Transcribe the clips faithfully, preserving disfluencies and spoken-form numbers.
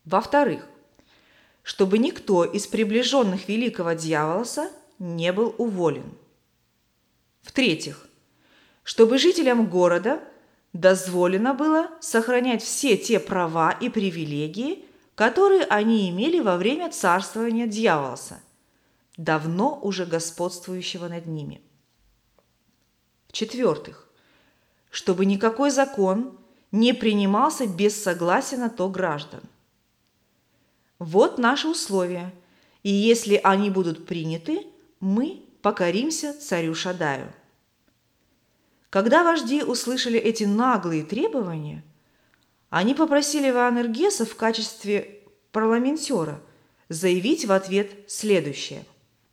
Во-вторых, чтобы никто из приближенных великого дьяволоса не был уволен. В-третьих, чтобы жителям города дозволено было сохранять все те права и привилегии, которые они имели во время царствования дьяволоса, давно уже господствующего над ними. В-четвертых, чтобы никакой закон не принимался без согласия на то граждан. Вот наши условия, и если они будут приняты, мы покоримся царю Шаддаю. Когда вожди услышали эти наглые требования, они попросили Ваанергеса в качестве парламентера заявить в ответ следующее.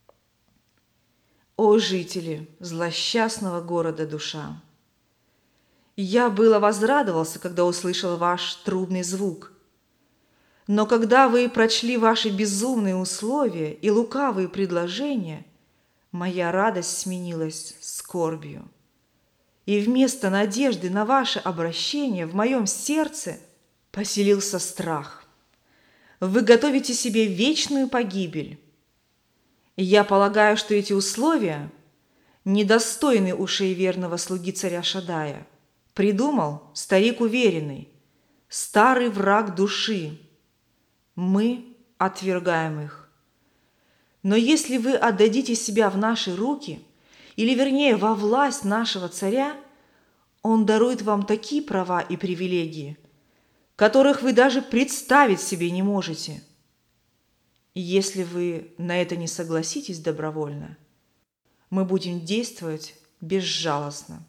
«О жители злосчастного города Душа! Я было возрадовался, когда услышал ваш трубный звук. Но когда вы прочли ваши безумные условия и лукавые предложения, моя радость сменилась скорбью. И вместо надежды на ваше обращение в моем сердце поселился страх. Вы готовите себе вечную погибель. И я полагаю, что эти условия недостойны ушей верного слуги царя Шаддая. Придумал старик уверенный, старый враг души. Мы отвергаем их. Но если вы отдадите себя в наши руки, или вернее во власть нашего царя, он дарует вам такие права и привилегии, которых вы даже представить себе не можете. И если вы на это не согласитесь добровольно, мы будем действовать безжалостно».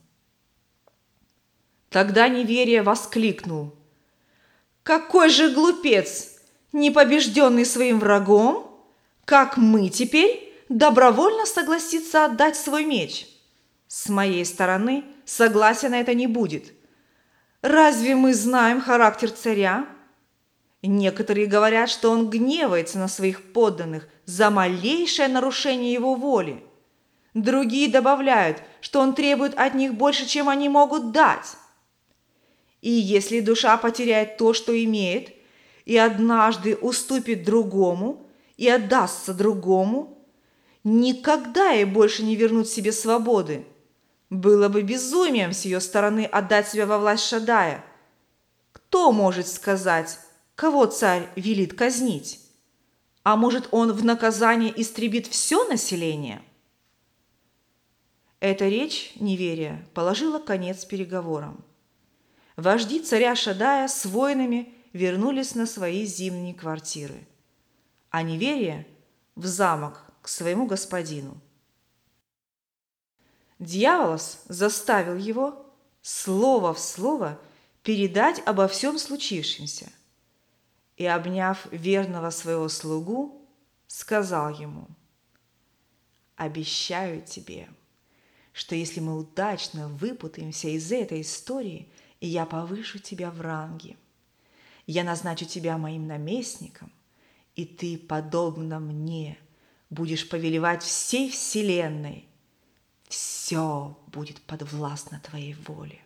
Тогда неверие воскликнул: «Какой же глупец, непобежденный своим врагом, как мы теперь добровольно согласиться отдать свой меч? С моей стороны согласия на это не будет. Разве мы знаем характер царя? Некоторые говорят, что он гневается на своих подданных за малейшее нарушение его воли. Другие добавляют, что он требует от них больше, чем они могут дать. И если душа потеряет то, что имеет, и однажды уступит другому и отдастся другому, никогда ей больше не вернуть себе свободы. Было бы безумием с ее стороны отдать себя во власть Шаддая. Кто может сказать, кого царь велит казнить? А может, он в наказание истребит все население?» Эта речь неверия положила конец переговорам. Вожди царя Шаддая с воинами вернулись на свои зимние квартиры, а неверие – в замок к своему господину. Дьяволос заставил его слово в слово передать обо всем случившемся и, обняв верного своего слугу, сказал ему: «Обещаю тебе, что если мы удачно выпутаемся из этой истории, и я повышу тебя в ранге. Я назначу тебя моим наместником, и ты, подобно мне, будешь повелевать всей вселенной. Все будет подвластно твоей воле».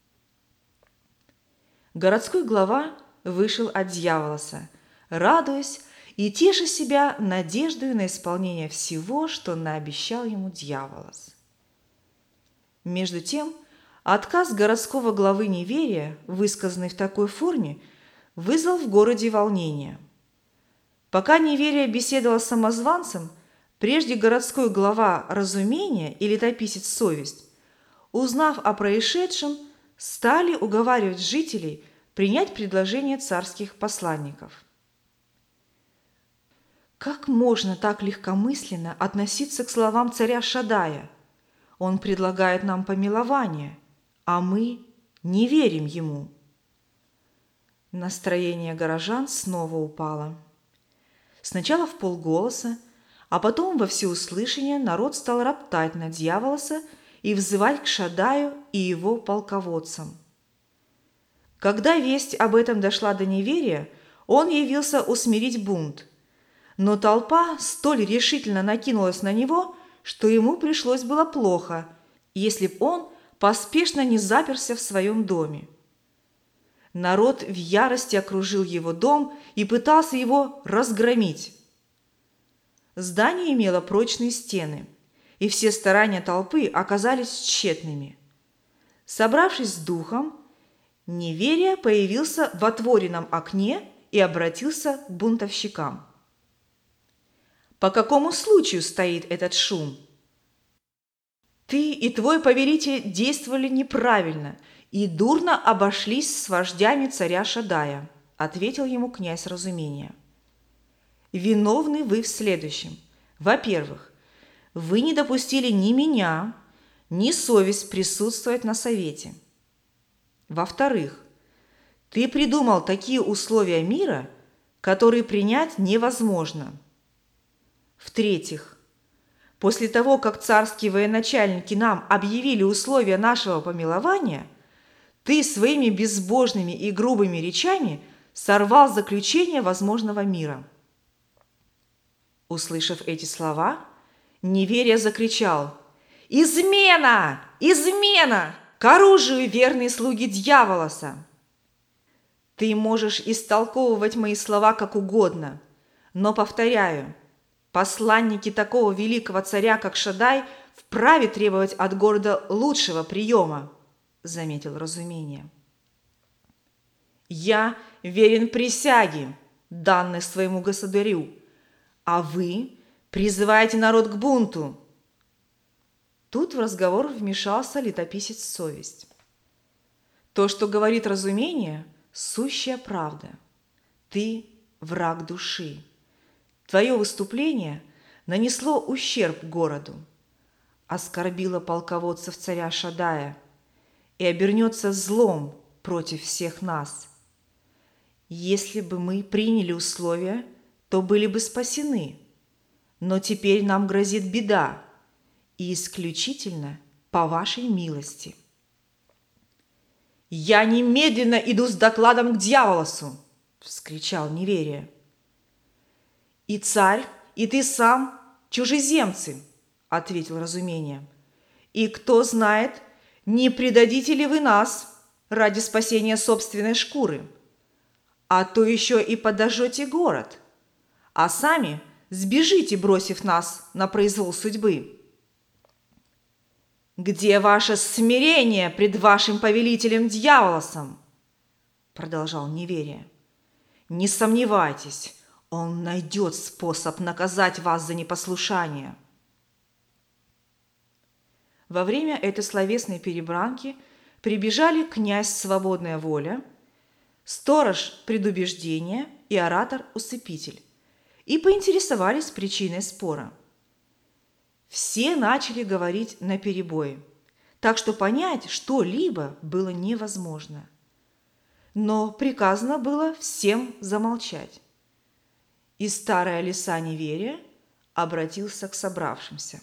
Городской глава вышел от дьяволоса, радуясь и теша себя надеждой на исполнение всего, что наобещал ему дьяволос. Между тем, отказ городского главы неверия, высказанный в такой форме, вызвал в городе волнение. Пока неверие беседовал с самозванцем, прежде городской глава разумения и летописец совесть, узнав о происшедшем, стали уговаривать жителей принять предложение царских посланников. Как можно так легкомысленно относиться к словам царя Шаддая? Он предлагает нам помилование, а мы не верим ему. Настроение горожан снова упало. Сначала вполголоса, а потом во всеуслышание народ стал роптать на дьяволоса и взывать к Шаддаю и его полководцам. Когда весть об этом дошла до неверия, он явился усмирить бунт, но толпа столь решительно накинулась на него, что ему пришлось было плохо, если б он поспешно не заперся в своем доме. Народ в ярости окружил его дом и пытался его разгромить. Здание имело прочные стены, и все старания толпы оказались тщетными. Собравшись с духом, Неверия появился в отворенном окне и обратился к бунтовщикам. «По какому случаю стоит этот шум? Ты и твой повелитель действовали неправильно и дурно обошлись с вождями царя Шадая», ответил ему князь Разумения. «Виновны вы в следующем. Во-первых, вы не допустили ни меня, ни совесть присутствовать на совете. Во-вторых, ты придумал такие условия мира, которые принять невозможно. В-третьих, после того, как царские военачальники нам объявили условия нашего помилования, ты своими безбожными и грубыми речами сорвал заключение возможного мира». Услышав эти слова, Неверия закричал: «Измена! Измена! К оружию, верные слуги Дьяволоса! Ты можешь истолковывать мои слова как угодно, но, повторяю, посланники такого великого царя, как Шадай, вправе требовать от города лучшего приема», заметил Разумение. «Я верен присяге, данной своему государю, а вы призываете народ к бунту». Тут в разговор вмешался летописец Совесть. «То, что говорит Разумение, сущая правда. Ты враг души. Твое выступление нанесло ущерб городу, оскорбило полководцев царя Шадая и обернется злом против всех нас. Если бы мы приняли условия, то были бы спасены, но теперь нам грозит беда, и исключительно по вашей милости». «Я немедленно иду с докладом к Дьяволосу!» – вскричал Неверия. «И царь, и ты сам чужеземцы!» – ответил Разумение. «И кто знает, не предадите ли вы нас ради спасения собственной шкуры, а то еще и подожжете город, а сами сбежите, бросив нас на произвол судьбы. Где ваше смирение пред вашим повелителем Дьяволосом?» продолжал Неверия. «Не сомневайтесь, он найдет способ наказать вас за непослушание». Во время этой словесной перебранки прибежали князь Свободная Воля, сторож Предубеждения и оратор Усыпитель и поинтересовались причиной спора. Все начали говорить наперебой, так что понять что-либо было невозможно. Но приказано было всем замолчать. И старая лиса Неверия обратился к собравшимся.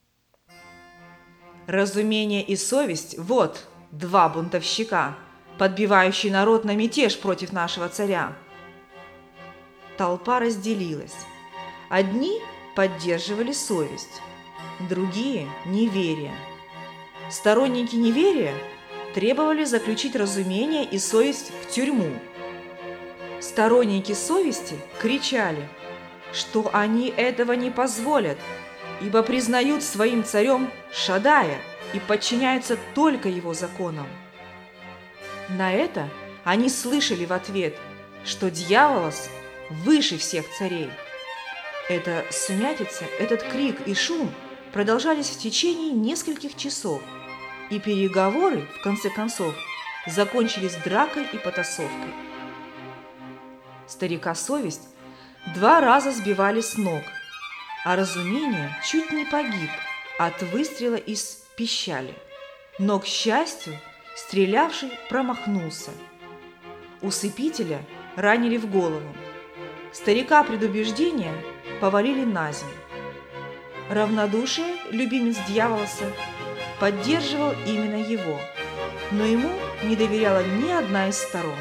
«Разумение и совесть – вот два бунтовщика, подбивающие народ на мятеж против нашего царя». Толпа разделилась. Одни поддерживали совесть, другие – неверие. Сторонники неверия требовали заключить разумение и совесть в тюрьму. Сторонники совести кричали, что они этого не позволят, ибо признают своим царем Шадая и подчиняются только его законам. На это они слышали в ответ, что Дьяволос выше всех царей. Эта сумятица, этот крик и шум продолжались в течение нескольких часов, и переговоры, в конце концов, закончились дракой и потасовкой. Старика совесть два раза сбивали с ног, а Разумение чуть не погиб от выстрела из пищали. Но, к счастью, стрелявший промахнулся. Усыпителя ранили в голову. Старика Предубеждения повалили на землю. Равнодушие любимец Дьяволоса поддерживал именно его, но ему не доверяла ни одна из сторон.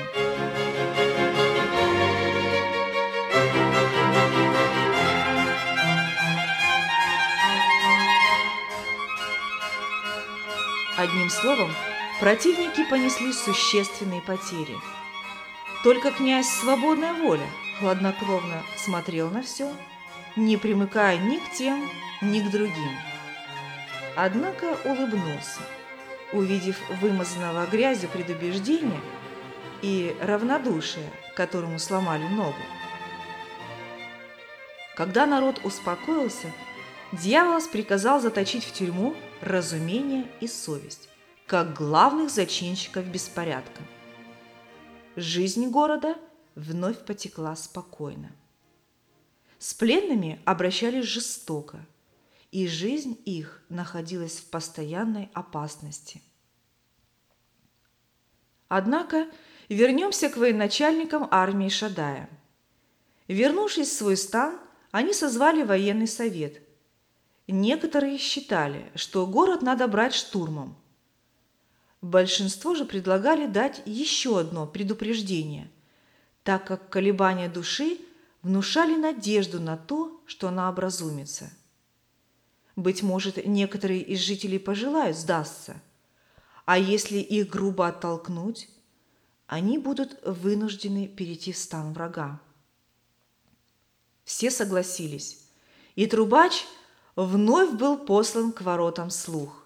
Одним словом, противники понесли существенные потери. Только князь Свободная Воля хладнокровно смотрел на все, не примыкая ни к тем, ни к другим. Однако улыбнулся, увидев вымазанного грязью предубеждения и равнодушие, которому сломали ногу. Когда народ успокоился, Дьяволос приказал заточить в тюрьму разумение и совесть, как главных зачинщиков беспорядка. Жизнь города вновь потекла спокойно. С пленными обращались жестоко, и жизнь их находилась в постоянной опасности. Однако вернемся к военачальникам армии Шадая. Вернувшись в свой стан, они созвали военный совет. Некоторые считали, что город надо брать штурмом. Большинство же предлагали дать еще одно предупреждение, так как колебания души внушали надежду на то, что она образумится. Быть может, некоторые из жителей пожелают сдаться, а если их грубо оттолкнуть, они будут вынуждены перейти в стан врага. Все согласились, и трубач вновь был послан к воротам слух.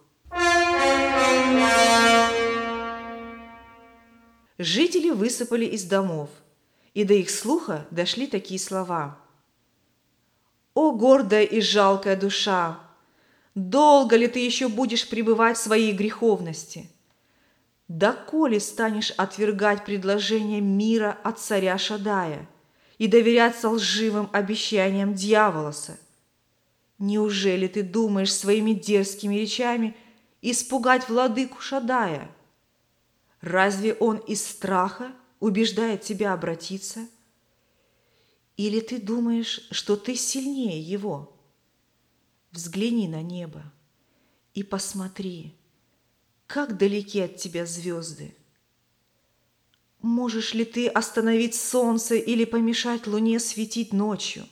Жители высыпали из домов, и до их слуха дошли такие слова: «О, гордая и жалкая душа! Долго ли ты еще будешь пребывать в своей греховности? Доколе станешь отвергать предложение мира от царя Шадая и доверяться лживым обещаниям Дьяволоса? Неужели ты думаешь своими дерзкими речами испугать владыку Шадая? Разве он из страха убеждает тебя обратиться? Или ты думаешь, что ты сильнее его? Взгляни на небо и посмотри, как далеки от тебя звезды. Можешь ли ты остановить солнце или помешать луне светить ночью?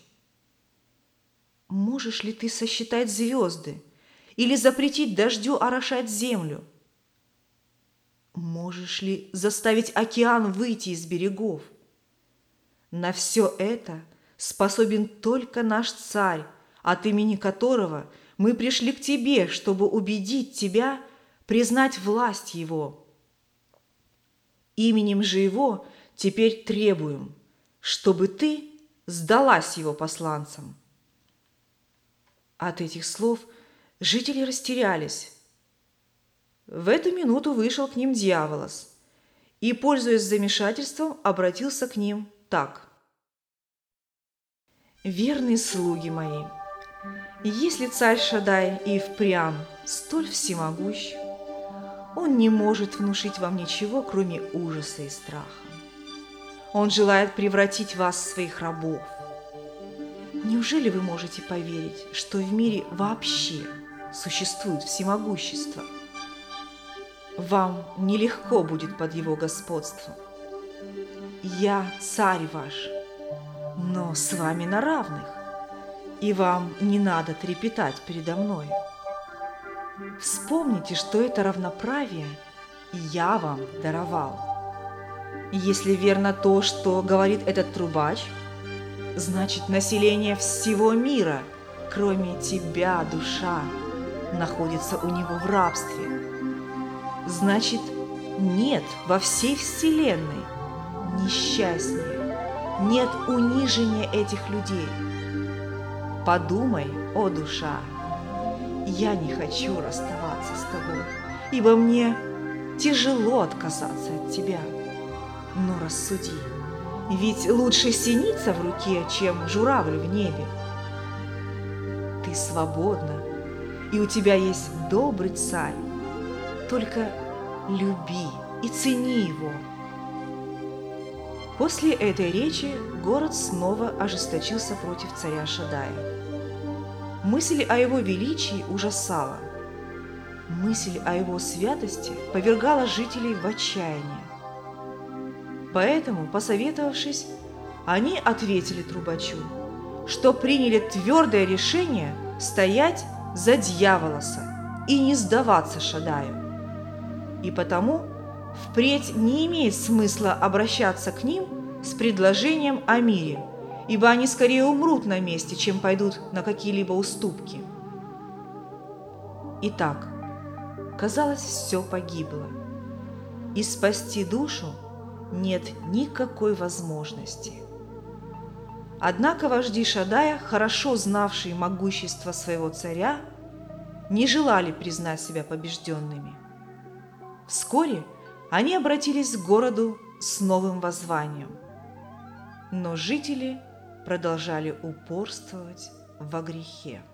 Можешь ли ты сосчитать звезды или запретить дождю орошать землю? Можешь ли заставить океан выйти из берегов? На все это способен только наш царь, от имени которого мы пришли к тебе, чтобы убедить тебя признать власть его. Именем же его теперь требуем, чтобы ты сдалась его посланцам». От этих слов жители растерялись. В эту минуту вышел к ним Дьяволос и, пользуясь замешательством, обратился к ним так: «Верные слуги мои, если царь Шадай и впрямь столь всемогущ, он не может внушить вам ничего, кроме ужаса и страха. Он желает превратить вас в своих рабов. Неужели вы можете поверить, что в мире вообще существует всемогущество? Вам нелегко будет под его господством. Я царь ваш, но с вами на равных, и вам не надо трепетать передо мной. Вспомните, что это равноправие я вам даровал. Если верно то, что говорит этот трубач, значит, население всего мира, кроме тебя, душа, находится у него в рабстве. Значит, нет во всей вселенной несчастнее, нет унижения этих людей. Подумай, о душа, я не хочу расставаться с тобой, ибо мне тяжело отказаться от тебя. Но рассуди, ведь лучше синица в руке, чем журавль в небе. Ты свободна, и у тебя есть добрый царь, только люби и цени его». После этой речи город снова ожесточился против царя Шадая. Мысль о его величии ужасала. Мысль о его святости повергала жителей в отчаяние. Поэтому, посоветовавшись, они ответили трубачу, что приняли твердое решение стоять за Дьяволоса и не сдаваться Шадаю. И потому Впредь не имеет смысла обращаться к ним с предложением о мире, ибо они скорее умрут на месте, чем пойдут на какие-либо уступки. Итак, казалось, все погибло, и спасти душу нет никакой возможности. Однако вожди Шадая, хорошо знавшие могущество своего царя, не желали признать себя побежденными. Вскоре они обратились к городу с новым воззванием, но жители продолжали упорствовать во грехе.